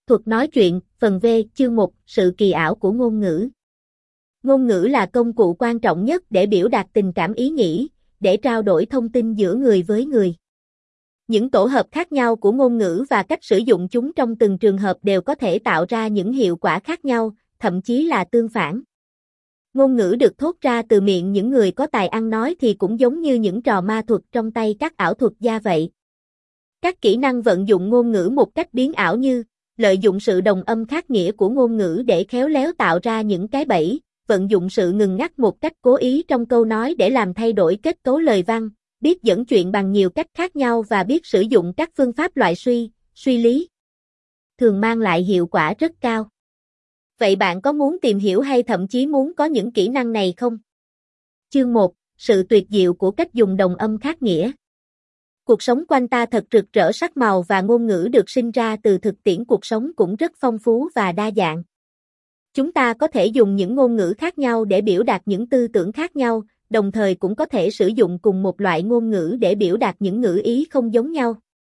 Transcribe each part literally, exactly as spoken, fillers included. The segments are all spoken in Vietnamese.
Thuật nói chuyện, phần V, chương một, sự kỳ ảo của ngôn ngữ. Ngôn ngữ là công cụ quan trọng nhất để biểu đạt tình cảm ý nghĩ, để trao đổi thông tin giữa người với người. Những tổ hợp khác nhau của ngôn ngữ và cách sử dụng chúng trong từng trường hợp đều có thể tạo ra những hiệu quả khác nhau, thậm chí là tương phản. Ngôn ngữ được thốt ra từ miệng những người có tài ăn nói thì cũng giống như những trò ma thuật trong tay các ảo thuật gia vậy. Các kỹ năng vận dụng ngôn ngữ một cách biến ảo như lợi dụng sự đồng âm khác nghĩa của ngôn ngữ để khéo léo tạo ra những cái bẫy, vận dụng sự ngừng ngắt một cách cố ý trong câu nói để làm thay đổi kết cấu lời văn, biết dẫn chuyện bằng nhiều cách khác nhau và biết sử dụng các phương pháp loại suy, suy lý, thường mang lại hiệu quả rất cao. Vậy bạn có muốn tìm hiểu hay thậm chí muốn có những kỹ năng này không? Chương một, sự tuyệt diệu của cách dùng đồng âm khác nghĩa. Cuộc sống quanh ta thật rực rỡ sắc màu và ngôn ngữ được sinh ra từ thực tiễn cuộc sống cũng rất phong phú và đa dạng. Chúng ta có thể dùng những ngôn ngữ khác nhau để biểu đạt những tư tưởng khác nhau, đồng thời cũng có thể sử dụng cùng một loại ngôn ngữ để biểu đạt những ngữ ý không giống nhau.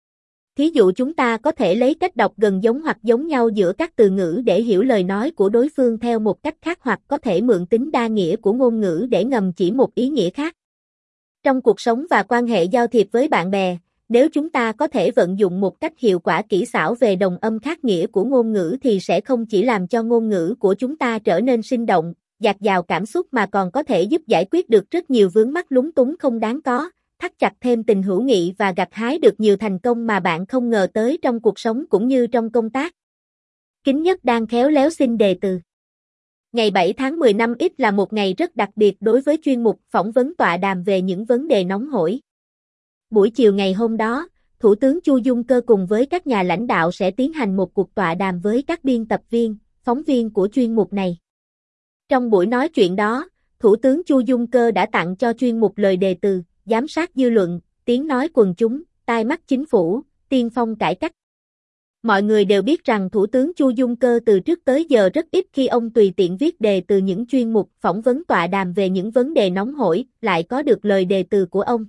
Thí dụ chúng ta có thể lấy cách đọc gần giống hoặc giống nhau giữa các từ ngữ để hiểu lời nói của đối phương theo một cách khác, hoặc có thể mượn tính đa nghĩa của ngôn ngữ để ngầm chỉ một ý nghĩa khác. Trong cuộc sống và quan hệ giao thiệp với bạn bè, nếu chúng ta có thể vận dụng một cách hiệu quả kỹ xảo về đồng âm khác nghĩa của ngôn ngữ thì sẽ không chỉ làm cho ngôn ngữ của chúng ta trở nên sinh động, dạt dào cảm xúc mà còn có thể giúp giải quyết được rất nhiều vướng mắc lúng túng không đáng có, thắt chặt thêm tình hữu nghị và gặt hái được nhiều thành công mà bạn không ngờ tới trong cuộc sống cũng như trong công tác. Kính Nhất đang khéo léo xin đề từ. Ngày bảy tháng mười năm X là một ngày rất đặc biệt đối với chuyên mục phỏng vấn tọa đàm về những vấn đề nóng hổi. Buổi chiều ngày hôm đó, Thủ tướng Chu Dung Cơ cùng với các nhà lãnh đạo sẽ tiến hành một cuộc tọa đàm với các biên tập viên, phóng viên của chuyên mục này. Trong buổi nói chuyện đó, Thủ tướng Chu Dung Cơ đã tặng cho chuyên mục lời đề từ, giám sát dư luận, tiếng nói quần chúng, tai mắt chính phủ, tiên phong cải cách. Mọi người đều biết rằng Thủ tướng Chu Dung Cơ từ trước tới giờ rất ít khi ông tùy tiện viết đề từ những chuyên mục phỏng vấn tọa đàm về những vấn đề nóng hổi, lại có được lời đề từ của ông.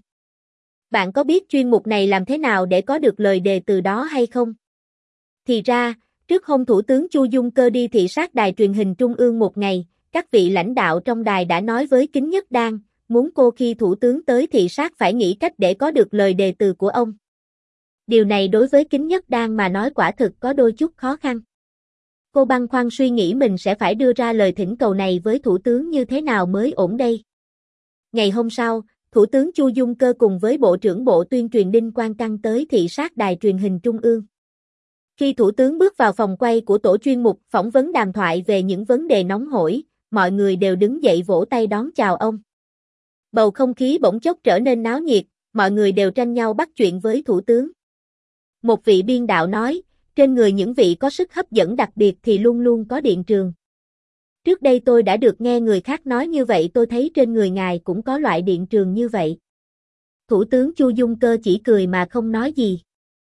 Bạn có biết chuyên mục này làm thế nào để có được lời đề từ đó hay không? Thì ra, trước hôm Thủ tướng Chu Dung Cơ đi thị sát đài truyền hình Trung ương một ngày, các vị lãnh đạo trong đài đã nói với Kính Nhất Đan, muốn cô khi Thủ tướng tới thị sát phải nghĩ cách để có được lời đề từ của ông. Điều này đối với Kính Nhất Đan mà nói quả thực có đôi chút khó khăn. Cô băn khoăn suy nghĩ mình sẽ phải đưa ra lời thỉnh cầu này với Thủ tướng như thế nào mới ổn đây. Ngày hôm sau, Thủ tướng Chu Dung Cơ cùng với Bộ trưởng Bộ Tuyên truyền Đinh Quang Căng tới thị sát đài truyền hình Trung ương. Khi Thủ tướng bước vào phòng quay của tổ chuyên mục phỏng vấn đàm thoại về những vấn đề nóng hổi, mọi người đều đứng dậy vỗ tay đón chào ông. Bầu không khí bỗng chốc trở nên náo nhiệt, mọi người đều tranh nhau bắt chuyện với Thủ tướng. Một vị biên đạo nói, trên người những vị có sức hấp dẫn đặc biệt thì luôn luôn có điện trường. Trước đây tôi đã được nghe người khác nói như vậy, tôi thấy trên người ngài cũng có loại điện trường như vậy. Thủ tướng Chu Dung Cơ chỉ cười mà không nói gì.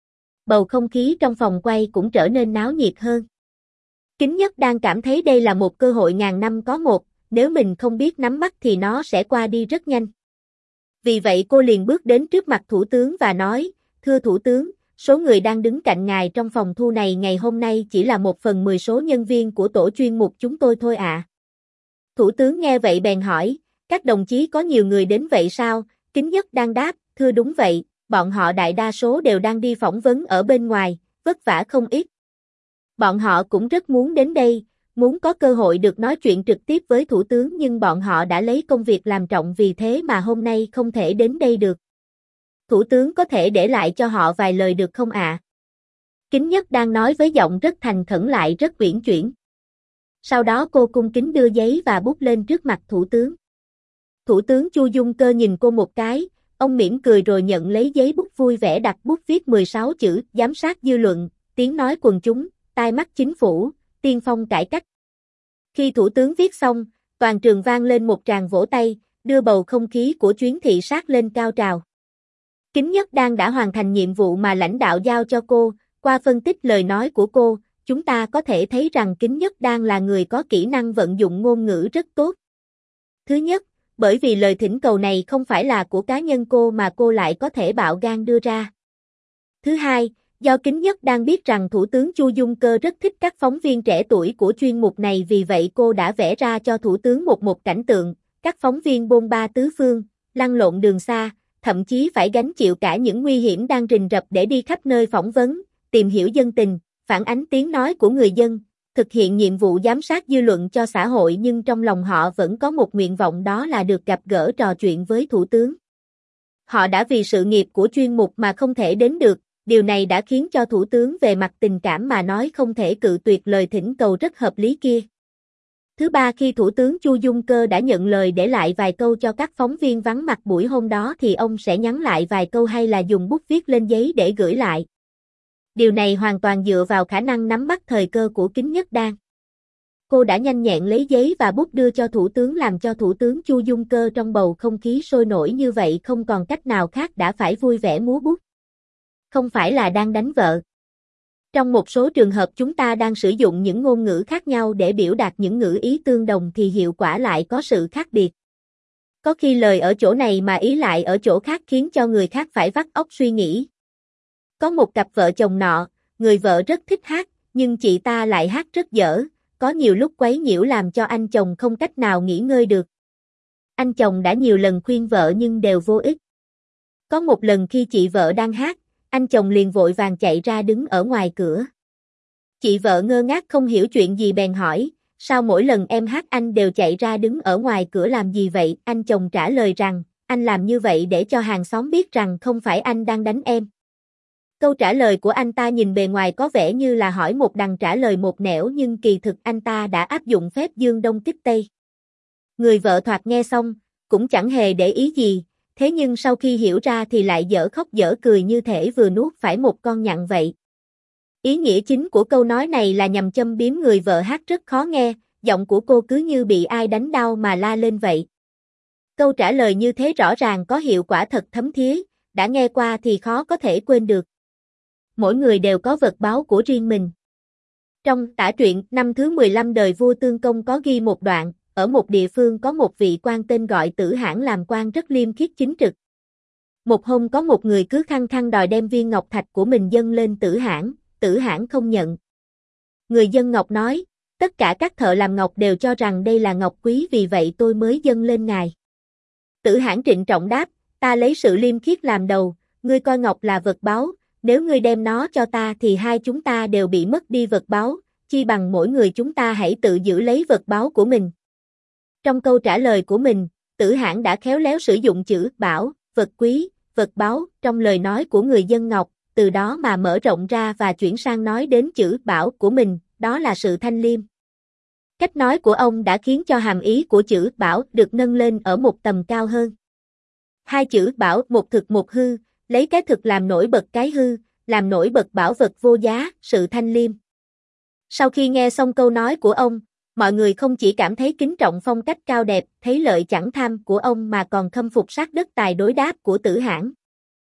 Bầu không khí trong phòng quay cũng trở nên náo nhiệt hơn. Kính Nhất đang cảm thấy đây là một cơ hội ngàn năm có một, nếu mình không biết nắm bắt thì nó sẽ qua đi rất nhanh. Vì vậy cô liền bước đến trước mặt Thủ tướng và nói, thưa Thủ tướng, số người đang đứng cạnh ngài trong phòng thu này ngày hôm nay chỉ là một phần mười số nhân viên của tổ chuyên mục chúng tôi thôi ạ. À. Thủ tướng nghe vậy bèn hỏi, các đồng chí có nhiều người đến vậy sao? Kính Nhất đang đáp, thưa đúng vậy, bọn họ đại đa số đều đang đi phỏng vấn ở bên ngoài, vất vả không ít. Bọn họ cũng rất muốn đến đây, muốn có cơ hội được nói chuyện trực tiếp với Thủ tướng, nhưng bọn họ đã lấy công việc làm trọng, vì thế mà hôm nay không thể đến đây được. Thủ tướng có thể để lại cho họ vài lời được không ạ? À? Kính Nhất đang nói với giọng rất thành khẩn lại rất uyển chuyển. Sau đó cô cung kính đưa giấy và bút lên trước mặt Thủ tướng. Thủ tướng Chu Dung Cơ nhìn cô một cái, ông mỉm cười rồi nhận lấy giấy bút vui vẻ đặt bút viết mười sáu chữ, giám sát dư luận, tiếng nói quần chúng, tai mắt chính phủ, tiên phong cải cách. Khi Thủ tướng viết xong, toàn trường vang lên một tràng vỗ tay, đưa bầu không khí của chuyến thị sát lên cao trào. Kính Nhất Đan đã hoàn thành nhiệm vụ mà lãnh đạo giao cho cô, qua phân tích lời nói của cô, chúng ta có thể thấy rằng Kính Nhất Đan là người có kỹ năng vận dụng ngôn ngữ rất tốt. Thứ nhất, bởi vì lời thỉnh cầu này không phải là của cá nhân cô mà cô lại có thể bạo gan đưa ra. Thứ hai, Do Kính Nhất đang biết rằng Thủ tướng Chu Dung Cơ rất thích các phóng viên trẻ tuổi của chuyên mục này, vì vậy cô đã vẽ ra cho Thủ tướng một một cảnh tượng, các phóng viên bôn ba tứ phương, lăn lộn đường xa, thậm chí phải gánh chịu cả những nguy hiểm đang rình rập để đi khắp nơi phỏng vấn, tìm hiểu dân tình, phản ánh tiếng nói của người dân, thực hiện nhiệm vụ giám sát dư luận cho xã hội, nhưng trong lòng họ vẫn có một nguyện vọng, đó là được gặp gỡ trò chuyện với Thủ tướng. Họ đã vì sự nghiệp của chuyên mục mà không thể đến được, điều này đã khiến cho Thủ tướng về mặt tình cảm mà nói không thể cự tuyệt lời thỉnh cầu rất hợp lý kia. Thứ ba, khi Thủ tướng Chu Dung Cơ đã nhận lời để lại vài câu cho các phóng viên vắng mặt buổi hôm đó thì ông sẽ nhắn lại vài câu hay là dùng bút viết lên giấy để gửi lại. Điều này hoàn toàn dựa vào khả năng nắm bắt thời cơ của Kính Nhất Đan. Cô đã nhanh nhẹn lấy giấy và bút đưa cho Thủ tướng, làm cho Thủ tướng Chu Dung Cơ trong bầu không khí sôi nổi như vậy không còn cách nào khác đã phải vui vẻ múa bút. Không phải là đang đánh vợ. Trong một số trường hợp chúng ta đang sử dụng những ngôn ngữ khác nhau để biểu đạt những ngữ ý tương đồng thì hiệu quả lại có sự khác biệt. Có khi lời ở chỗ này mà ý lại ở chỗ khác khiến cho người khác phải vắt óc suy nghĩ. Có một cặp vợ chồng nọ, người vợ rất thích hát, nhưng chị ta lại hát rất dở, có nhiều lúc quấy nhiễu làm cho anh chồng không cách nào nghỉ ngơi được. Anh chồng đã nhiều lần khuyên vợ nhưng đều vô ích. Có một lần khi chị vợ đang hát, anh chồng liền vội vàng chạy ra đứng ở ngoài cửa. Chị vợ ngơ ngác không hiểu chuyện gì bèn hỏi, sao mỗi lần em hát anh đều chạy ra đứng ở ngoài cửa làm gì vậy? Anh chồng trả lời rằng, anh làm như vậy để cho hàng xóm biết rằng không phải anh đang đánh em. Câu trả lời của anh ta nhìn bề ngoài có vẻ như là hỏi một đằng trả lời một nẻo, nhưng kỳ thực anh ta đã áp dụng phép dương đông kích tây. Người vợ thoạt nghe xong, cũng chẳng hề để ý gì, thế nhưng sau khi hiểu ra thì lại dở khóc dở cười như thể vừa nuốt phải một con nhặng vậy. Ý nghĩa chính của câu nói này là nhằm châm biếm người vợ hát rất khó nghe, giọng của cô cứ như bị ai đánh đau mà la lên vậy. Câu trả lời như thế rõ ràng có hiệu quả thật thấm thía, đã nghe qua thì khó có thể quên được. Mỗi người đều có vật báu của riêng mình. Trong tả truyện năm thứ mười lăm đời vua Tương Công có ghi một đoạn, ở một địa phương có một vị quan tên gọi Tử Hãn làm quan rất liêm khiết chính trực. Một hôm có một người cứ khăng khăng đòi đem viên ngọc thạch của mình dâng lên Tử Hãn, Tử Hãn không nhận. Người dân ngọc nói, tất cả các thợ làm ngọc đều cho rằng đây là ngọc quý, vì vậy tôi mới dâng lên ngài. Tử Hãn trịnh trọng đáp, ta lấy sự liêm khiết làm đầu, ngươi coi ngọc là vật báu, nếu ngươi đem nó cho ta thì hai chúng ta đều bị mất đi vật báu, chi bằng mỗi người chúng ta hãy tự giữ lấy vật báu của mình. Trong câu trả lời của mình, Tử Hãn đã khéo léo sử dụng chữ bảo, vật quý, vật báu trong lời nói của người dân Ngọc, từ đó mà mở rộng ra và chuyển sang nói đến chữ bảo của mình, đó là sự thanh liêm. Cách nói của ông đã khiến cho hàm ý của chữ bảo được nâng lên ở một tầm cao hơn. Hai chữ bảo, một thực một hư, lấy cái thực làm nổi bật cái hư, làm nổi bật bảo vật vô giá, sự thanh liêm. Sau khi nghe xong câu nói của ông, mọi người không chỉ cảm thấy kính trọng phong cách cao đẹp, thấy lợi chẳng tham của ông mà còn khâm phục sát đất tài đối đáp của Tử Hãn.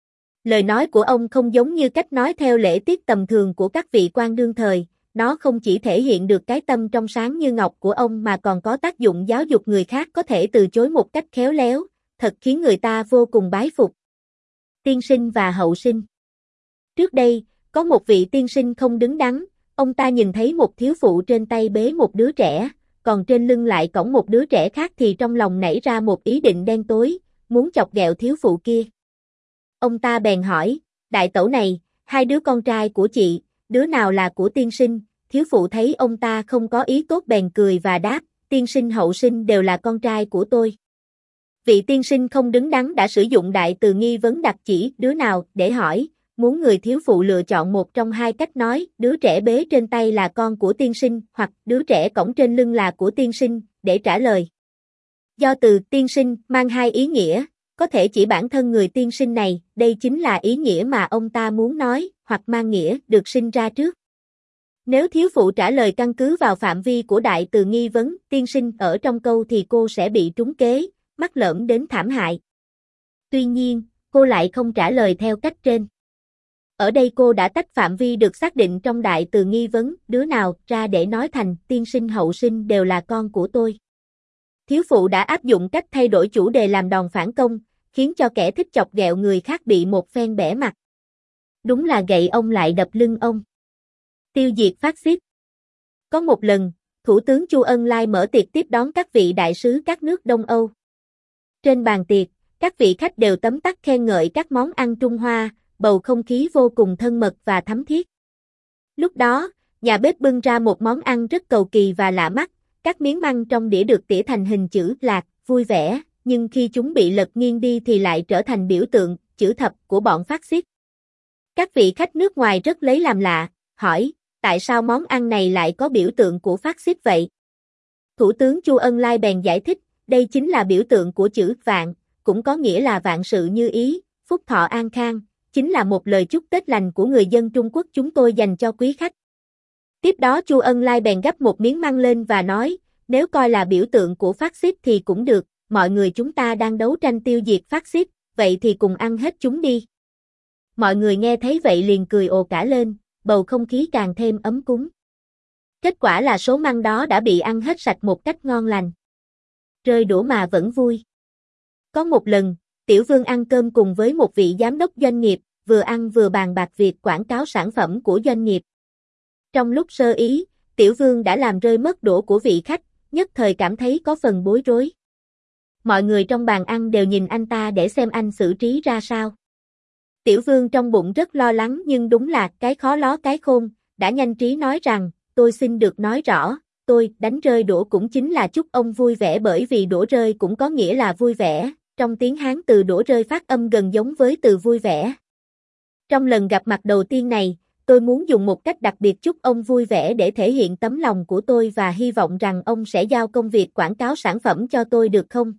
Lời nói của ông không giống như cách nói theo lễ tiết tầm thường của các vị quan đương thời, nó không chỉ thể hiện được cái tâm trong sáng như ngọc của ông mà còn có tác dụng giáo dục người khác có thể từ chối một cách khéo léo, thật khiến người ta vô cùng bái phục. Tiên sinh và hậu sinh. Trước đây, có một vị tiên sinh không đứng đắn, ông ta nhìn thấy một thiếu phụ trên tay bế một đứa trẻ, còn trên lưng lại cõng một đứa trẻ khác thì trong lòng nảy ra một ý định đen tối, muốn chọc ghẹo thiếu phụ kia. Ông ta bèn hỏi, đại tẩu này, hai đứa con trai của chị, đứa nào là của tiên sinh? Thiếu phụ thấy ông ta không có ý tốt bèn cười và đáp, tiên sinh hậu sinh đều là con trai của tôi. Vị tiên sinh không đứng đắn đã sử dụng đại từ nghi vấn đặt chỉ đứa nào để hỏi, muốn người thiếu phụ lựa chọn một trong hai cách nói, đứa trẻ bế trên tay là con của tiên sinh hoặc đứa trẻ cõng trên lưng là của tiên sinh, để trả lời. Do từ tiên sinh mang hai ý nghĩa, có thể chỉ bản thân người tiên sinh này, đây chính là ý nghĩa mà ông ta muốn nói, hoặc mang nghĩa được sinh ra trước. Nếu thiếu phụ trả lời căn cứ vào phạm vi của đại từ nghi vấn tiên sinh ở trong câu thì cô sẽ bị trúng kế, mắc lỡm đến thảm hại. Tuy nhiên, cô lại không trả lời theo cách trên. Ở đây cô đã tách phạm vi được xác định trong đại từ nghi vấn đứa nào ra để nói thành tiên sinh hậu sinh đều là con của tôi. Thiếu phụ đã áp dụng cách thay đổi chủ đề làm đòn phản công, khiến cho kẻ thích chọc ghẹo người khác bị một phen bẻ mặt. Đúng là gậy ông lại đập lưng ông. Tiêu diệt phát xít. Có một lần, Thủ tướng Chu Ân Lai mở tiệc tiếp đón các vị đại sứ các nước Đông Âu. Trên bàn tiệc, các vị khách đều tấm tắc khen ngợi các món ăn Trung Hoa, bầu không khí vô cùng thân mật và thắm thiết. Lúc đó, nhà bếp bưng ra một món ăn rất cầu kỳ và lạ mắt, các miếng măng trong đĩa được tỉa thành hình chữ lạc, vui vẻ, nhưng khi chúng bị lật nghiêng đi thì lại trở thành biểu tượng, chữ thập của bọn phát xít. Các vị khách nước ngoài rất lấy làm lạ, hỏi, tại sao món ăn này lại có biểu tượng của phát xít vậy? Thủ tướng Chu Ân Lai bèn giải thích, đây chính là biểu tượng của chữ vạn, cũng có nghĩa là vạn sự như ý, phúc thọ an khang, chính là một lời chúc Tết lành của người dân Trung Quốc chúng tôi dành cho quý khách. Tiếp đó Chu Ân Lai bèn gắp một miếng măng lên và nói, nếu coi là biểu tượng của phát xít thì cũng được, mọi người chúng ta đang đấu tranh tiêu diệt phát xít, vậy thì cùng ăn hết chúng đi. Mọi người nghe thấy vậy liền cười ồ cả lên, bầu không khí càng thêm ấm cúng. Kết quả là số măng đó đã bị ăn hết sạch một cách ngon lành. Rơi đũa mà vẫn vui. Có một lần, Tiểu Vương ăn cơm cùng với một vị giám đốc doanh nghiệp, vừa ăn vừa bàn bạc việc quảng cáo sản phẩm của doanh nghiệp. Trong lúc sơ ý, Tiểu Vương đã làm rơi mất đũa của vị khách, nhất thời cảm thấy có phần bối rối. Mọi người trong bàn ăn đều nhìn anh ta để xem anh xử trí ra sao. Tiểu Vương trong bụng rất lo lắng nhưng đúng là cái khó ló cái khôn, đã nhanh trí nói rằng, tôi xin được nói rõ, tôi đánh rơi đũa cũng chính là chúc ông vui vẻ bởi vì đũa rơi cũng có nghĩa là vui vẻ, trong tiếng Hán từ đũa rơi phát âm gần giống với từ vui vẻ. Trong lần gặp mặt đầu tiên này, tôi muốn dùng một cách đặc biệt chúc ông vui vẻ để thể hiện tấm lòng của tôi và hy vọng rằng ông sẽ giao công việc quảng cáo sản phẩm cho tôi được không?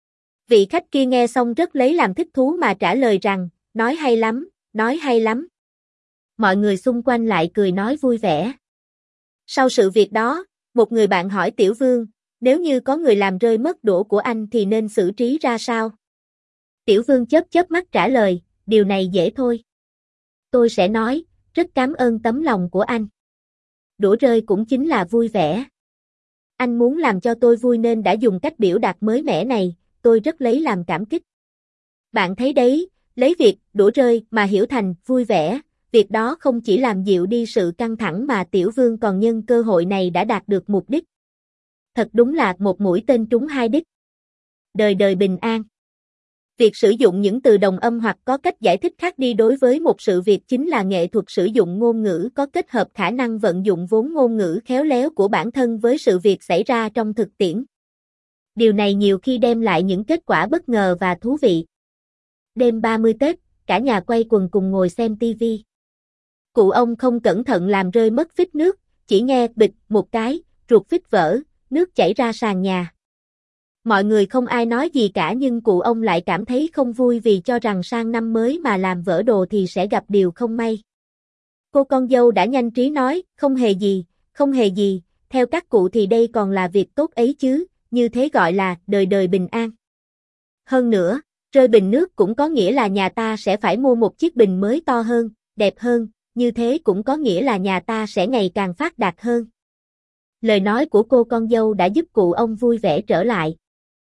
Vị khách kia nghe xong rất lấy làm thích thú mà trả lời rằng, nói hay lắm, nói hay lắm. Mọi người xung quanh lại cười nói vui vẻ. Sau sự việc đó, một người bạn hỏi Tiểu Vương, nếu như có người làm rơi mất đũa của anh thì nên xử trí ra sao? Tiểu Vương chớp chớp mắt trả lời, điều này dễ thôi. Tôi sẽ nói, rất cảm ơn tấm lòng của anh. Đũa rơi cũng chính là vui vẻ. Anh muốn làm cho tôi vui nên đã dùng cách biểu đạt mới mẻ này, tôi rất lấy làm cảm kích. Bạn thấy đấy, lấy việc đũa rơi mà hiểu thành vui vẻ, việc đó không chỉ làm dịu đi sự căng thẳng mà Tiểu Vương còn nhân cơ hội này đã đạt được mục đích. Thật đúng là một mũi tên trúng hai đích. Đời đời bình an. Việc sử dụng những từ đồng âm hoặc có cách giải thích khác đi đối với một sự việc chính là nghệ thuật sử dụng ngôn ngữ có kết hợp khả năng vận dụng vốn ngôn ngữ khéo léo của bản thân với sự việc xảy ra trong thực tiễn. Điều này nhiều khi đem lại những kết quả bất ngờ và thú vị. Đêm ba mươi Tết, cả nhà quay quần cùng ngồi xem tivi. Cụ ông không cẩn thận làm rơi mất phích nước, chỉ nghe bịch một cái, ruột phích vỡ, nước chảy ra sàn nhà. Mọi người không ai nói gì cả nhưng cụ ông lại cảm thấy không vui vì cho rằng sang năm mới mà làm vỡ đồ thì sẽ gặp điều không may. Cô con dâu đã nhanh trí nói, không hề gì, không hề gì, theo các cụ thì đây còn là việc tốt ấy chứ, như thế gọi là đời đời bình an. Hơn nữa, rơi bình nước cũng có nghĩa là nhà ta sẽ phải mua một chiếc bình mới to hơn, đẹp hơn, như thế cũng có nghĩa là nhà ta sẽ ngày càng phát đạt hơn. Lời nói của cô con dâu đã giúp cụ ông vui vẻ trở lại.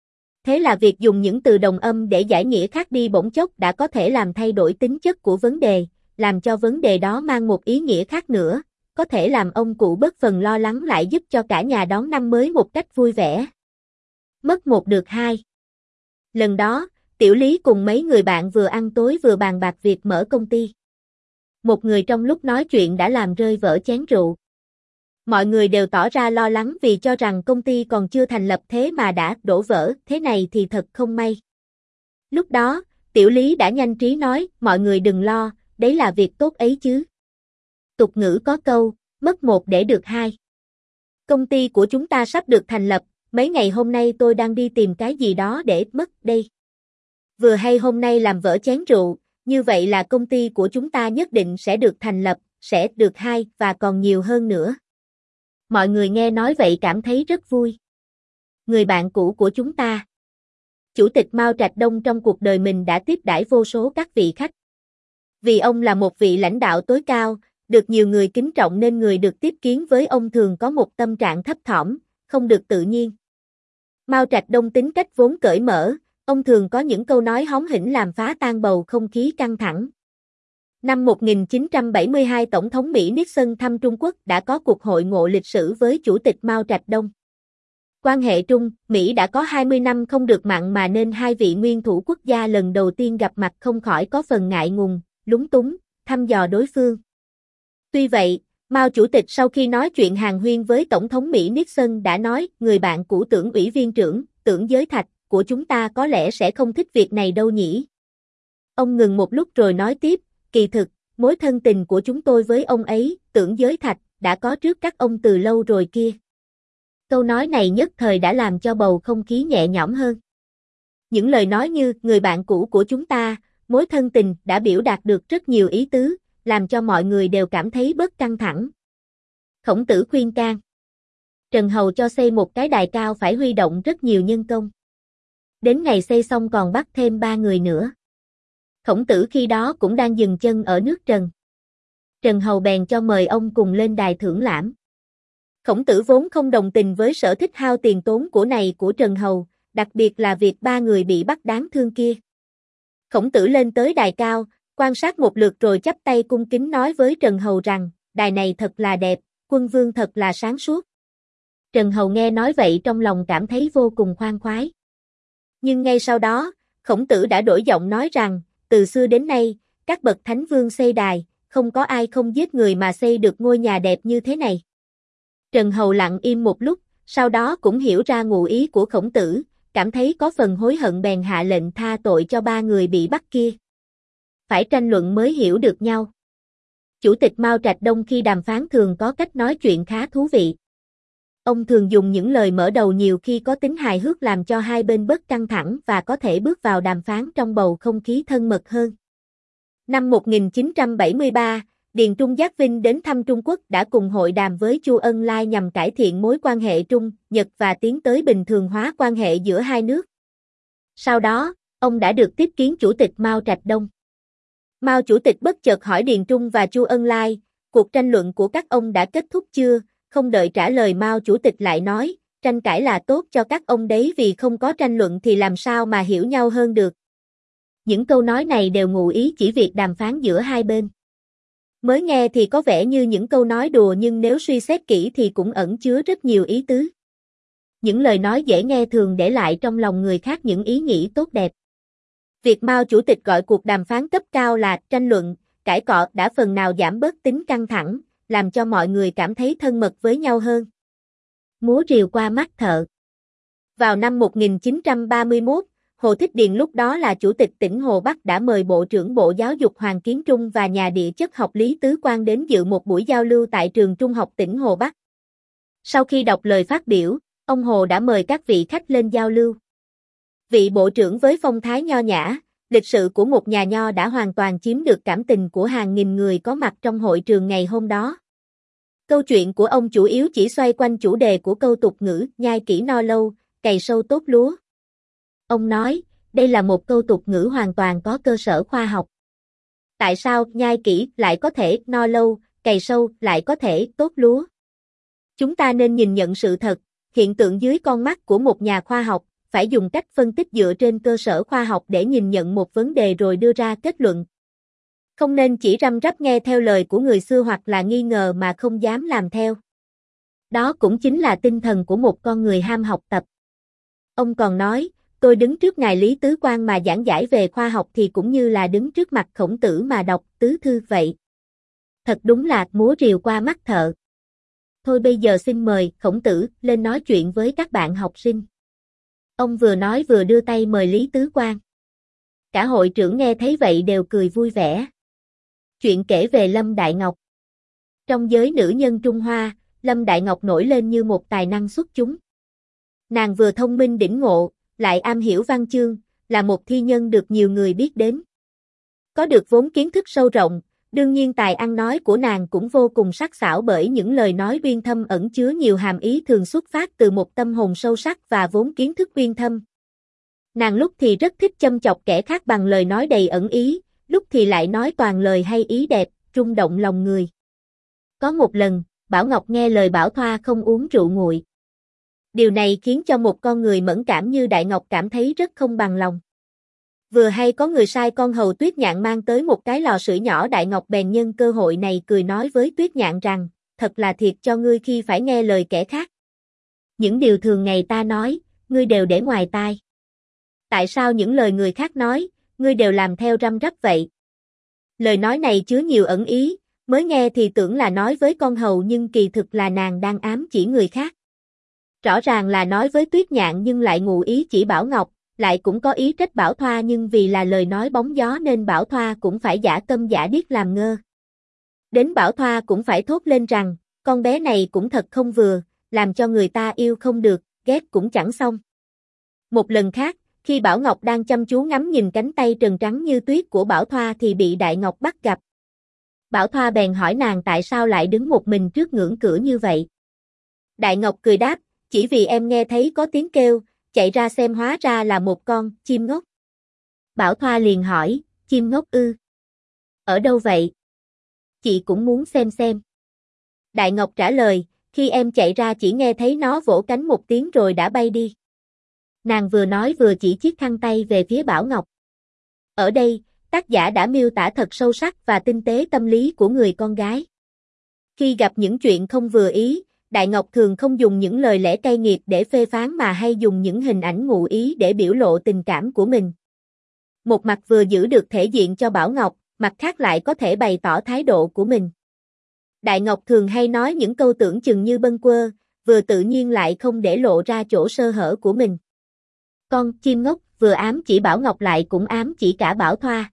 Thế là việc dùng những từ đồng âm để giải nghĩa khác đi bỗng chốc đã có thể làm thay đổi tính chất của vấn đề, làm cho vấn đề đó mang một ý nghĩa khác nữa, có thể làm ông cụ bớt phần lo lắng lại giúp cho cả nhà đón năm mới một cách vui vẻ. Mất một được hai. Lần đó, Tiểu Lý cùng mấy người bạn vừa ăn tối vừa bàn bạc việc mở công ty. Một người trong lúc nói chuyện đã làm rơi vỡ chén rượu. Mọi người đều tỏ ra lo lắng vì cho rằng công ty còn chưa thành lập thế mà đã đổ vỡ, thế này thì thật không may. Lúc đó, Tiểu Lý đã nhanh trí nói, mọi người đừng lo, đấy là việc tốt ấy chứ. Tục ngữ có câu, mất một để được hai. Công ty của chúng ta sắp được thành lập, mấy ngày hôm nay tôi đang đi tìm cái gì đó để mất đây. Vừa hay hôm nay làm vỡ chén rượu, như vậy là công ty của chúng ta nhất định sẽ được thành lập, sẽ được hai và còn nhiều hơn nữa. Mọi người nghe nói vậy cảm thấy rất vui. Người bạn cũ của chúng ta. Chủ tịch Mao Trạch Đông trong cuộc đời mình đã tiếp đãi vô số các vị khách. Vì ông là một vị lãnh đạo tối cao, được nhiều người kính trọng nên người được tiếp kiến với ông thường có một tâm trạng thấp thỏm, không được tự nhiên. Mao Trạch Đông tính cách vốn cởi mở, ông thường có những câu nói hóm hỉnh làm phá tan bầu không khí căng thẳng. Năm một nghìn chín trăm bảy mươi hai Tổng thống Mỹ Nixon thăm Trung Quốc đã có cuộc hội ngộ lịch sử với Chủ tịch Mao Trạch Đông. Quan hệ Trung, Mỹ đã có hai mươi năm không được mặn mà nên hai vị nguyên thủ quốc gia lần đầu tiên gặp mặt không khỏi có phần ngại ngùng, lúng túng, thăm dò đối phương. Tuy vậy, Mao Chủ tịch sau khi nói chuyện hàn huyên với Tổng thống Mỹ Nixon đã nói, người bạn cũ Tưởng ủy viên trưởng, Tưởng Giới Thạch, của chúng ta có lẽ sẽ không thích việc này đâu nhỉ. Ông ngừng một lúc rồi nói tiếp, kỳ thực, mối thân tình của chúng tôi với ông ấy, Tưởng Giới Thạch, đã có trước các ông từ lâu rồi kia. Câu nói này nhất thời đã làm cho bầu không khí nhẹ nhõm hơn. Những lời nói như, người bạn cũ của chúng ta, mối thân tình đã biểu đạt được rất nhiều ý tứ, làm cho mọi người đều cảm thấy bớt căng thẳng. Khổng Tử khuyên can. Trần Hầu cho xây một cái đài cao phải huy động rất nhiều nhân công. Đến ngày xây xong còn bắt thêm ba người nữa. Khổng Tử khi đó cũng đang dừng chân ở nước Trần. Trần Hầu bèn cho mời ông cùng lên đài thưởng lãm. Khổng Tử vốn không đồng tình với sở thích hao tiền tốn của này của Trần Hầu, đặc biệt là việc ba người bị bắt đáng thương kia. Khổng Tử lên tới đài cao, quan sát một lượt rồi chắp tay cung kính nói với Trần Hầu rằng, đài này thật là đẹp, quân vương thật là sáng suốt. Trần Hầu nghe nói vậy trong lòng cảm thấy vô cùng khoan khoái. Nhưng ngay sau đó, Khổng Tử đã đổi giọng nói rằng, từ xưa đến nay, các bậc thánh vương xây đài, không có ai không giết người mà xây được ngôi nhà đẹp như thế này. Trần Hầu lặng im một lúc, sau đó cũng hiểu ra ngụ ý của Khổng Tử, cảm thấy có phần hối hận bèn hạ lệnh tha tội cho ba người bị bắt kia. Phải tranh luận mới hiểu được nhau. Chủ tịch Mao Trạch Đông khi đàm phán thường có cách nói chuyện khá thú vị. Ông thường dùng những lời mở đầu nhiều khi có tính hài hước làm cho hai bên bớt căng thẳng và có thể bước vào đàm phán trong bầu không khí thân mật hơn. Năm một nghìn chín trăm bảy mươi ba, Điền Trung Giác Vinh đến thăm Trung Quốc đã cùng hội đàm với Chu Ân Lai nhằm cải thiện mối quan hệ Trung, Nhật và tiến tới bình thường hóa quan hệ giữa hai nước. Sau đó, ông đã được tiếp kiến Chủ tịch Mao Trạch Đông. Mao Chủ tịch bất chợt hỏi Điền Trung và Chu Ân Lai, cuộc tranh luận của các ông đã kết thúc chưa? Không đợi trả lời Mao Chủ tịch lại nói, tranh cãi là tốt cho các ông đấy vì không có tranh luận thì làm sao mà hiểu nhau hơn được. Những câu nói này đều ngụ ý chỉ việc đàm phán giữa hai bên. Mới nghe thì có vẻ như những câu nói đùa nhưng nếu suy xét kỹ thì cũng ẩn chứa rất nhiều ý tứ. Những lời nói dễ nghe thường để lại trong lòng người khác những ý nghĩ tốt đẹp. Việc Mao Chủ tịch gọi cuộc đàm phán cấp cao là tranh luận, cãi cọ đã phần nào giảm bớt tính căng thẳng, làm cho mọi người cảm thấy thân mật với nhau hơn. Múa rìu qua mắt thợ. Vào năm một nghìn chín trăm ba mươi mốt, Hồ Thích Điền lúc đó là Chủ tịch tỉnh Hồ Bắc đã mời Bộ trưởng Bộ Giáo dục Hoàng Kiến Trung và nhà địa chất học Lý Tứ Quang đến dự một buổi giao lưu tại trường trung học tỉnh Hồ Bắc. Sau khi đọc lời phát biểu, ông Hồ đã mời các vị khách lên giao lưu. Vị bộ trưởng với phong thái nho nhã, lịch sự của một nhà nho đã hoàn toàn chiếm được cảm tình của hàng nghìn người có mặt trong hội trường ngày hôm đó. Câu chuyện của ông chủ yếu chỉ xoay quanh chủ đề của câu tục ngữ nhai kỹ no lâu, cày sâu tốt lúa. Ông nói, đây là một câu tục ngữ hoàn toàn có cơ sở khoa học. Tại sao nhai kỹ lại có thể no lâu, cày sâu lại có thể tốt lúa? Chúng ta nên nhìn nhận sự thật, hiện tượng dưới con mắt của một nhà khoa học, phải dùng cách phân tích dựa trên cơ sở khoa học để nhìn nhận một vấn đề rồi đưa ra kết luận. Không nên chỉ răm rắp nghe theo lời của người xưa hoặc là nghi ngờ mà không dám làm theo. Đó cũng chính là tinh thần của một con người ham học tập. Ông còn nói, tôi đứng trước ngài Lý Tứ Quang mà giảng giải về khoa học thì cũng như là đứng trước mặt Khổng Tử mà đọc tứ thư vậy. Thật đúng là múa rìu qua mắt thợ. Thôi bây giờ xin mời Khổng Tử lên nói chuyện với các bạn học sinh. Ông vừa nói vừa đưa tay mời Lý Tứ Quang. Cả hội trưởng nghe thấy vậy đều cười vui vẻ. Chuyện kể về Lâm Đại Ngọc. Trong giới nữ nhân Trung Hoa, Lâm Đại Ngọc nổi lên như một tài năng xuất chúng. Nàng vừa thông minh đỉnh ngộ, lại am hiểu văn chương, là một thi nhân được nhiều người biết đến. Có được vốn kiến thức sâu rộng, đương nhiên tài ăn nói của nàng cũng vô cùng sắc sảo bởi những lời nói uyên thâm ẩn chứa nhiều hàm ý thường xuất phát từ một tâm hồn sâu sắc và vốn kiến thức uyên thâm. Nàng lúc thì rất thích châm chọc kẻ khác bằng lời nói đầy ẩn ý, lúc thì lại nói toàn lời hay ý đẹp, rung động lòng người. Có một lần, Bảo Ngọc nghe lời Bảo Thoa không uống rượu nguội. Điều này khiến cho một con người mẫn cảm như Đại Ngọc cảm thấy rất không bằng lòng. Vừa hay có người sai con hầu Tuyết Nhạn mang tới một cái lò sưởi nhỏ, Đại Ngọc bèn nhân cơ hội này cười nói với Tuyết Nhạn rằng, thật là thiệt cho ngươi khi phải nghe lời kẻ khác. Những điều thường ngày ta nói, ngươi đều để ngoài tai. Tại sao những lời người khác nói, ngươi đều làm theo răm rắp vậy? Lời nói này chứa nhiều ẩn ý, mới nghe thì tưởng là nói với con hầu nhưng kỳ thực là nàng đang ám chỉ người khác. Rõ ràng là nói với Tuyết Nhạn nhưng lại ngụ ý chỉ Bảo Ngọc, lại cũng có ý trách Bảo Thoa, nhưng vì là lời nói bóng gió nên Bảo Thoa cũng phải giả câm giả điếc làm ngơ. Đến Bảo Thoa cũng phải thốt lên rằng, con bé này cũng thật không vừa, làm cho người ta yêu không được, ghét cũng chẳng xong. Một lần khác, khi Bảo Ngọc đang chăm chú ngắm nhìn cánh tay trần trắng như tuyết của Bảo Thoa thì bị Đại Ngọc bắt gặp. Bảo Thoa bèn hỏi nàng tại sao lại đứng một mình trước ngưỡng cửa như vậy. Đại Ngọc cười đáp, chỉ vì em nghe thấy có tiếng kêu, chạy ra xem hóa ra là một con chim ngốc. Bảo Thoa liền hỏi, chim ngốc ư? Ở đâu vậy? Chị cũng muốn xem xem. Đại Ngọc trả lời, khi em chạy ra chỉ nghe thấy nó vỗ cánh một tiếng rồi đã bay đi. Nàng vừa nói vừa chỉ chiếc khăn tay về phía Bảo Ngọc. Ở đây, tác giả đã miêu tả thật sâu sắc và tinh tế tâm lý của người con gái. Khi gặp những chuyện không vừa ý, Đại Ngọc thường không dùng những lời lẽ cay nghiệt để phê phán mà hay dùng những hình ảnh ngụ ý để biểu lộ tình cảm của mình. Một mặt vừa giữ được thể diện cho Bảo Ngọc, mặt khác lại có thể bày tỏ thái độ của mình. Đại Ngọc thường hay nói những câu tưởng chừng như bâng quơ, vừa tự nhiên lại không để lộ ra chỗ sơ hở của mình. Con chim ngốc vừa ám chỉ Bảo Ngọc lại cũng ám chỉ cả Bảo Thoa.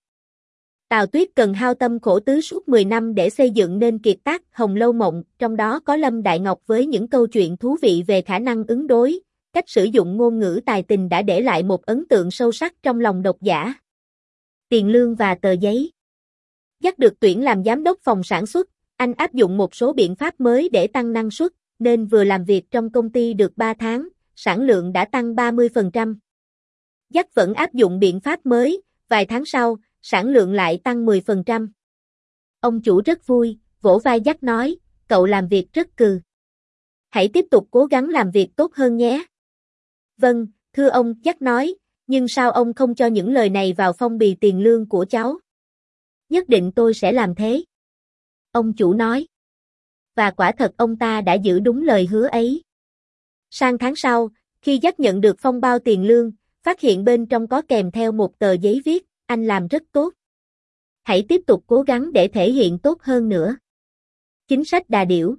Tào Tuyết cần hao tâm khổ tứ suốt mười năm để xây dựng nên kiệt tác Hồng Lâu Mộng, trong đó có Lâm Đại Ngọc với những câu chuyện thú vị về khả năng ứng đối, cách sử dụng ngôn ngữ tài tình đã để lại một ấn tượng sâu sắc trong lòng độc giả. Tiền lương và tờ giấy. Dắt được tuyển làm giám đốc phòng sản xuất, anh áp dụng một số biện pháp mới để tăng năng suất, nên vừa làm việc trong công ty được ba tháng, sản lượng đã tăng ba mươi phần trăm. Dắt vẫn áp dụng biện pháp mới, vài tháng sau, sản lượng lại tăng mười phần trăm. Ông chủ rất vui, vỗ vai Dắt nói, cậu làm việc rất cừ. Hãy tiếp tục cố gắng làm việc tốt hơn nhé. Vâng, thưa ông, Dắt nói, nhưng sao ông không cho những lời này vào phong bì tiền lương của cháu? Nhất định tôi sẽ làm thế. Ông chủ nói. Và quả thật ông ta đã giữ đúng lời hứa ấy. Sang tháng sau, khi Dắt nhận được phong bao tiền lương, phát hiện bên trong có kèm theo một tờ giấy viết, anh làm rất tốt. Hãy tiếp tục cố gắng để thể hiện tốt hơn nữa. Chính sách đà điểu.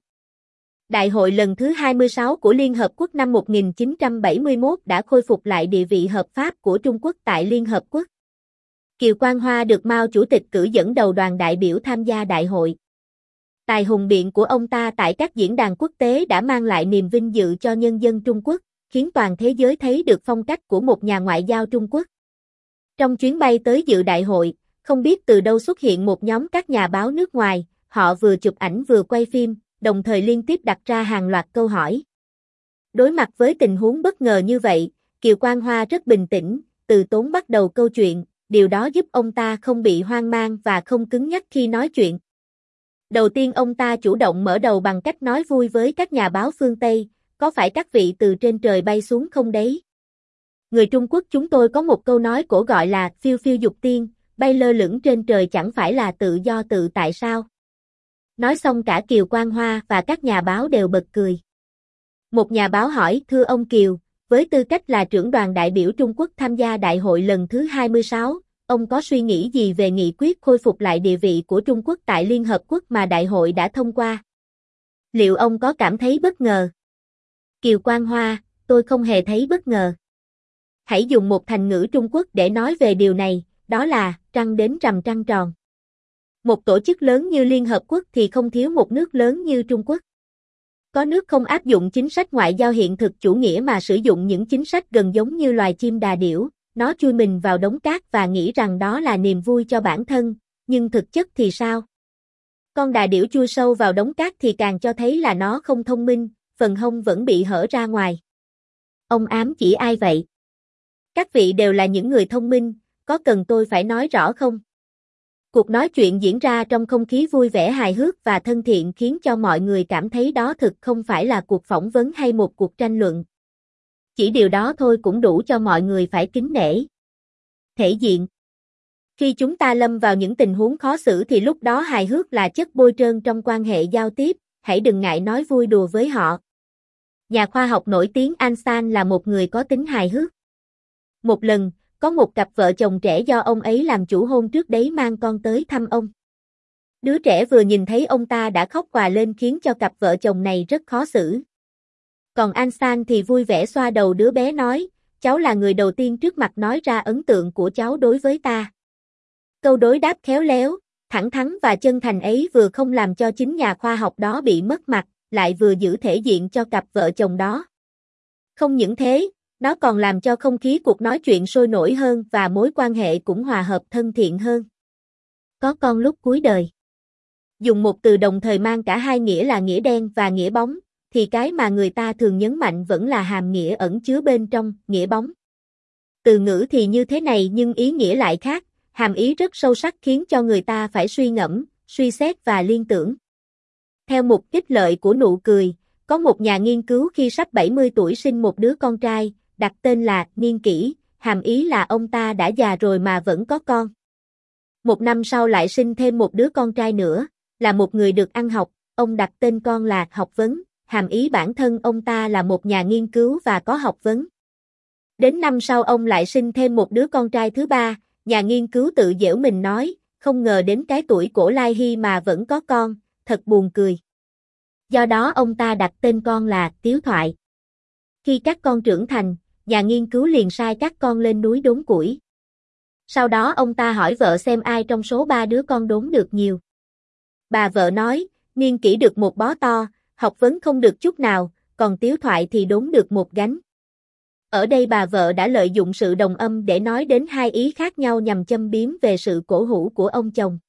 Đại hội lần thứ hai mươi sáu của Liên Hợp Quốc năm một nghìn chín trăm bảy mươi mốt đã khôi phục lại địa vị hợp pháp của Trung Quốc tại Liên Hợp Quốc. Kiều Quang Hoa được Mao Chủ tịch cử dẫn đầu đoàn đại biểu tham gia đại hội. Tài hùng biện của ông ta tại các diễn đàn quốc tế đã mang lại niềm vinh dự cho nhân dân Trung Quốc, khiến toàn thế giới thấy được phong cách của một nhà ngoại giao Trung Quốc. Trong chuyến bay tới dự đại hội, không biết từ đâu xuất hiện một nhóm các nhà báo nước ngoài, họ vừa chụp ảnh vừa quay phim, đồng thời liên tiếp đặt ra hàng loạt câu hỏi. Đối mặt với tình huống bất ngờ như vậy, Kiều Quang Hoa rất bình tĩnh, từ tốn bắt đầu câu chuyện, điều đó giúp ông ta không bị hoang mang và không cứng nhắc khi nói chuyện. Đầu tiên ông ta chủ động mở đầu bằng cách nói vui với các nhà báo phương Tây, có phải các vị từ trên trời bay xuống không đấy? Người Trung Quốc chúng tôi có một câu nói cổ gọi là phiêu phiêu dục tiên, bay lơ lửng trên trời chẳng phải là tự do tự tại sao? Nói xong cả Kiều Quang Hoa và các nhà báo đều bật cười. Một nhà báo hỏi, thưa ông Kiều, với tư cách là trưởng đoàn đại biểu Trung Quốc tham gia đại hội lần thứ hai mươi sáu, ông có suy nghĩ gì về nghị quyết khôi phục lại địa vị của Trung Quốc tại Liên Hợp Quốc mà đại hội đã thông qua? Liệu ông có cảm thấy bất ngờ? Kiều Quang Hoa, tôi không hề thấy bất ngờ. Hãy dùng một thành ngữ Trung Quốc để nói về điều này, đó là trăng đến rằm trăng tròn. Một tổ chức lớn như Liên Hợp Quốc thì không thiếu một nước lớn như Trung Quốc. Có nước không áp dụng chính sách ngoại giao hiện thực chủ nghĩa mà sử dụng những chính sách gần giống như loài chim đà điểu, nó chui mình vào đống cát và nghĩ rằng đó là niềm vui cho bản thân, nhưng thực chất thì sao? Con đà điểu chui sâu vào đống cát thì càng cho thấy là nó không thông minh, phần hông vẫn bị hở ra ngoài. Ông ám chỉ ai vậy? Các vị đều là những người thông minh, có cần tôi phải nói rõ không? Cuộc nói chuyện diễn ra trong không khí vui vẻ hài hước và thân thiện khiến cho mọi người cảm thấy đó thực không phải là cuộc phỏng vấn hay một cuộc tranh luận. Chỉ điều đó thôi cũng đủ cho mọi người phải kính nể. Thể diện. Khi chúng ta lâm vào những tình huống khó xử thì lúc đó hài hước là chất bôi trơn trong quan hệ giao tiếp, hãy đừng ngại nói vui đùa với họ. Nhà khoa học nổi tiếng Einstein là một người có tính hài hước. Một lần, có một cặp vợ chồng trẻ do ông ấy làm chủ hôn trước đấy mang con tới thăm ông. Đứa trẻ vừa nhìn thấy ông ta đã khóc òa lên khiến cho cặp vợ chồng này rất khó xử. Còn Einstein thì vui vẻ xoa đầu đứa bé nói, cháu là người đầu tiên trước mặt nói ra ấn tượng của cháu đối với ta. Câu đối đáp khéo léo, thẳng thắn và chân thành ấy vừa không làm cho chính nhà khoa học đó bị mất mặt, lại vừa giữ thể diện cho cặp vợ chồng đó. Không những thế, nó còn làm cho không khí cuộc nói chuyện sôi nổi hơn và mối quan hệ cũng hòa hợp thân thiện hơn. Có con lúc cuối đời. Dùng một từ đồng thời mang cả hai nghĩa là nghĩa đen và nghĩa bóng, thì cái mà người ta thường nhấn mạnh vẫn là hàm nghĩa ẩn chứa bên trong, nghĩa bóng. Từ ngữ thì như thế này nhưng ý nghĩa lại khác, hàm ý rất sâu sắc khiến cho người ta phải suy ngẫm, suy xét và liên tưởng. Theo mục ích lợi của nụ cười, có một nhà nghiên cứu khi sắp bảy mươi tuổi sinh một đứa con trai, đặt tên là Niên Kỷ, hàm ý là ông ta đã già rồi mà vẫn có con. Một năm sau lại sinh thêm một đứa con trai nữa, là một người được ăn học, ông đặt tên con là Học Vấn, hàm ý bản thân ông ta là một nhà nghiên cứu và có học vấn. Đến năm sau ông lại sinh thêm một đứa con trai thứ ba, nhà nghiên cứu tự giễu mình nói, không ngờ đến cái tuổi Cổ Lai Hy mà vẫn có con, thật buồn cười. Do đó ông ta đặt tên con là Tiếu Thoại. Khi các con trưởng thành, nhà nghiên cứu liền sai các con lên núi đốn củi. Sau đó ông ta hỏi vợ xem ai trong số ba đứa con đốn được nhiều. Bà vợ nói, Niên Kỷ được một bó to, Học Vấn không được chút nào, còn Tiếu Thoại thì đốn được một gánh. Ở đây bà vợ đã lợi dụng sự đồng âm để nói đến hai ý khác nhau nhằm châm biếm về sự cổ hủ của ông chồng.